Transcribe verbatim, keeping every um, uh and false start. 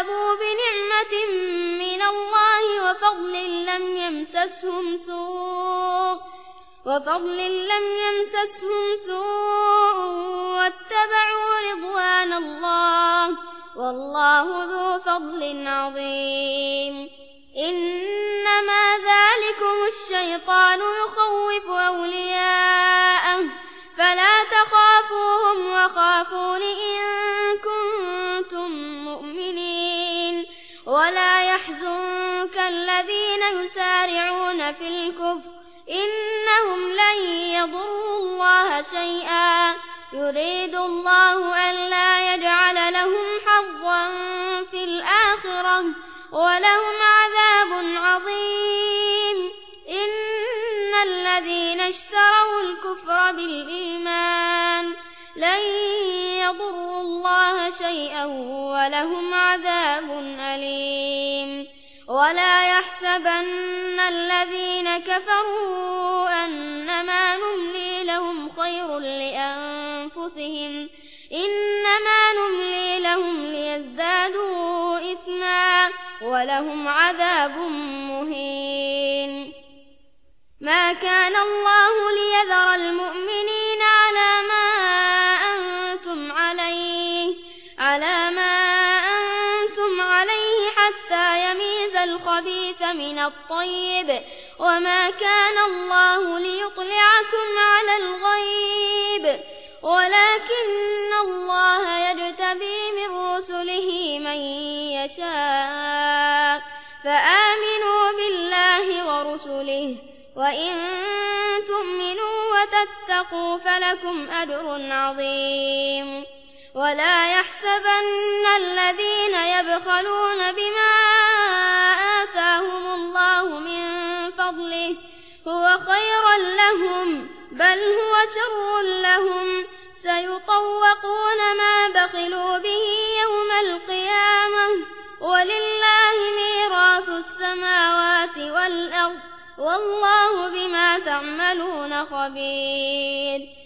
كذبوا بنعمة من الله وفضل لم يمسسهم سوء وفضل لم يمسسهم سوء واتبعوا رضوان الله والله ذو فضل عظيم. إنما ذلكم الشيطان يخوف أولياءه فلا تخافوهم وخافون إن كنتم مؤمنين. ولا يحزنك الذين يسارعون في الكفر إنهم لن يضروا الله شيئا يريد الله ألا يجعل لهم حظا في الآخرة ولهم عذاب عظيم. إن الذين اشتروا الكفر بالإيمان لن يضروا الله شيئا ولهم عذاب أليم. ولا يحسبن الذين كفروا أنما نملي لهم خير لأنفسهم إنما نملي لهم ليزدادوا إثما ولهم عذاب مهين. ما كان الله ليذر المؤمنين على ما أنتم عليه على ما أنتم عليه حتى يميز الخبيث من الطيب وما كان الله ليطلعكم على الغيب ولكن الله يجتبي من رسله من يشاء فآمنوا بالله ورسله وإن تؤمنوا وتتقوا فلكم أجر عظيم. ولا يحسبن الذين يبخلون بما آتاهم الله من فضله هو خيرا لهم بل هو شر لهم سيطوقون ما بخلوا به يوم القيامة ولله ميراث السماوات والأرض والله بما تعملون خبير.